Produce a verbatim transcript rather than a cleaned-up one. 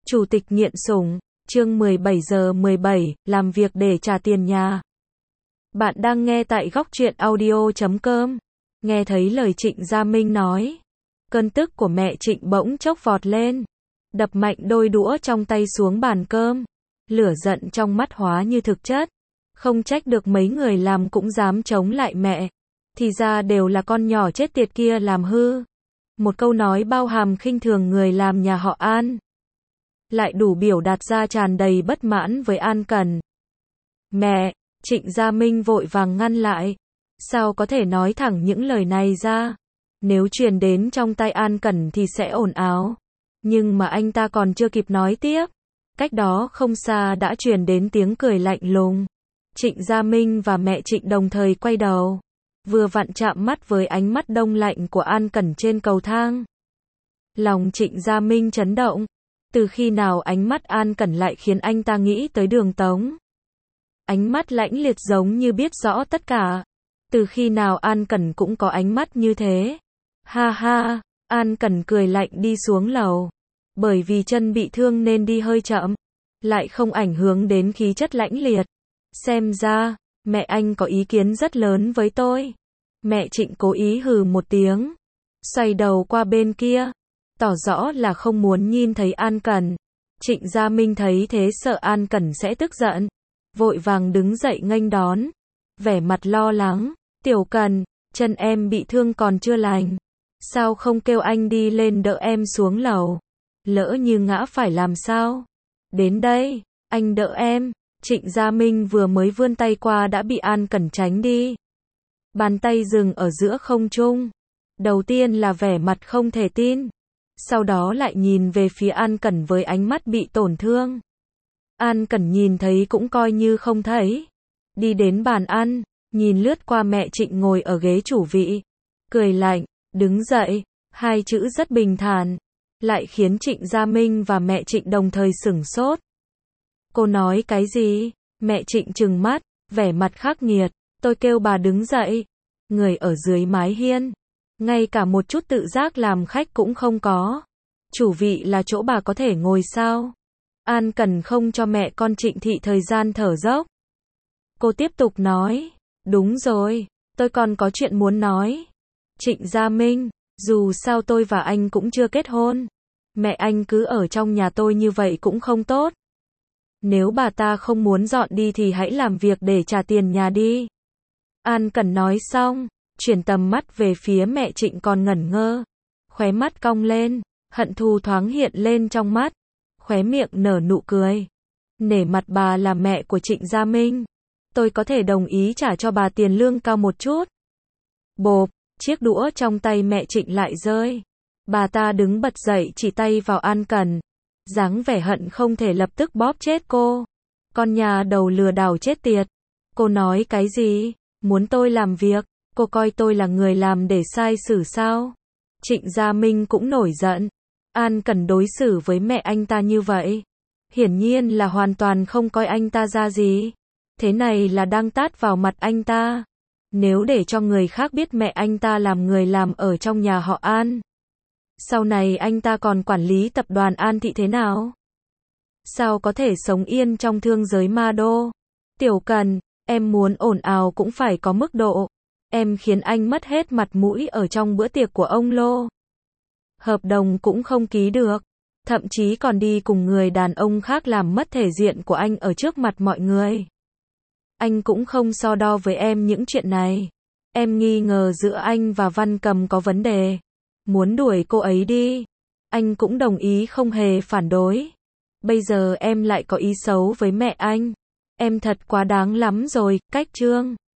Chủ tịch nghiện sủng, chương mười bảy giờ mười bảy, làm việc để trả tiền nhà. Bạn đang nghe tại góc truyện audio chấm com. Nghe thấy lời Trịnh Gia Minh nói, cơn tức của mẹ Trịnh bỗng chốc vọt lên, đập mạnh đôi đũa trong tay xuống bàn cơm. Lửa giận trong mắt hóa như thực chất. Không trách được mấy người làm cũng dám chống lại mẹ. Thì ra đều là con nhỏ chết tiệt kia làm hư. Một câu nói bao hàm khinh thường người làm nhà họ An. Lại đủ biểu đạt ra tràn đầy bất mãn với An Cẩn. Mẹ, Trịnh Gia Minh vội vàng ngăn lại. Sao có thể nói thẳng những lời này ra? Nếu truyền đến trong tai An Cẩn thì sẽ ồn ào. Nhưng mà anh ta còn chưa kịp nói tiếp. Cách đó không xa đã truyền đến tiếng cười lạnh lùng. Trịnh Gia Minh và mẹ Trịnh đồng thời quay đầu. Vừa vặn chạm mắt với ánh mắt đông lạnh của An Cẩn trên cầu thang. Lòng Trịnh Gia Minh chấn động. Từ khi nào ánh mắt An Cẩn lại khiến anh ta nghĩ tới Đường Tống? Ánh mắt lãnh liệt giống như biết rõ tất cả. Từ khi nào An Cẩn cũng có ánh mắt như thế? Ha ha, An Cẩn cười lạnh đi xuống lầu. Bởi vì chân bị thương nên đi hơi chậm. Lại không ảnh hưởng đến khí chất lãnh liệt. Xem ra, mẹ anh có ý kiến rất lớn với tôi. Mẹ Trịnh cố ý hừ một tiếng. Xoay đầu qua bên kia. Tỏ rõ là không muốn nhìn thấy An Cẩn. Trịnh Gia Minh thấy thế sợ An Cẩn sẽ tức giận. Vội vàng đứng dậy nghênh đón. Vẻ mặt lo lắng. Tiểu Cẩn, chân em bị thương còn chưa lành. Sao không kêu anh đi lên đỡ em xuống lầu? Lỡ như ngã phải làm sao? Đến đây, anh đỡ em. Trịnh Gia Minh vừa mới vươn tay qua đã bị An Cẩn tránh đi. Bàn tay dừng ở giữa không trung. Đầu tiên là vẻ mặt không thể tin. Sau đó lại nhìn về phía An Cẩn với ánh mắt bị tổn thương. An Cẩn nhìn thấy cũng coi như không thấy. Đi đến bàn ăn, nhìn lướt qua mẹ Trịnh ngồi ở ghế chủ vị. Cười lạnh, đứng dậy, hai chữ rất bình thản. Lại khiến Trịnh Gia Minh và mẹ Trịnh đồng thời sửng sốt. Cô nói cái gì? Mẹ Trịnh trừng mắt, vẻ mặt khắc nghiệt. Tôi kêu bà đứng dậy. Người ở dưới mái hiên. Ngay cả một chút tự giác làm khách cũng không có. Chủ vị là chỗ bà có thể ngồi sao? An Cẩn không cho mẹ con Trịnh Thị thời gian thở dốc. Cô tiếp tục nói. Đúng rồi, tôi còn có chuyện muốn nói. Trịnh Gia Minh, dù sao tôi và anh cũng chưa kết hôn. Mẹ anh cứ ở trong nhà tôi như vậy cũng không tốt. Nếu bà ta không muốn dọn đi thì hãy làm việc để trả tiền nhà đi. An Cẩn nói xong, chuyển tầm mắt về phía mẹ Trịnh còn ngẩn ngơ. Khóe mắt cong lên, hận thù thoáng hiện lên trong mắt. Khóe miệng nở nụ cười. Nể mặt bà là mẹ của Trịnh Gia Minh. Tôi có thể đồng ý trả cho bà tiền lương cao một chút. Bộp, chiếc đũa trong tay mẹ Trịnh lại rơi. Bà ta đứng bật dậy chỉ tay vào An Cẩn. Dáng vẻ hận không thể lập tức bóp chết cô. Con nhà đầu lừa đảo chết tiệt. Cô nói cái gì? Muốn tôi làm việc? Cô coi tôi là người làm để sai xử sao? Trịnh Gia Minh cũng nổi giận. An Cẩn đối xử với mẹ anh ta như vậy. Hiển nhiên là hoàn toàn không coi anh ta ra gì. Thế này là đang tát vào mặt anh ta. Nếu để cho người khác biết mẹ anh ta làm người làm ở trong nhà họ An. Sau này anh ta còn quản lý tập đoàn An Thị thế nào? Sao có thể sống yên trong thương giới ma đô? Tiểu Cẩn, em muốn ồn ào cũng phải có mức độ. Em khiến anh mất hết mặt mũi ở trong bữa tiệc của ông Lô. Hợp đồng cũng không ký được. Thậm chí còn đi cùng người đàn ông khác làm mất thể diện của anh ở trước mặt mọi người. Anh cũng không so đo với em những chuyện này. Em nghi ngờ giữa anh và Văn Cầm có vấn đề. Muốn đuổi cô ấy đi. Anh cũng đồng ý không hề phản đối. Bây giờ em lại có ý xấu với mẹ anh. Em thật quá đáng lắm rồi, cách chương.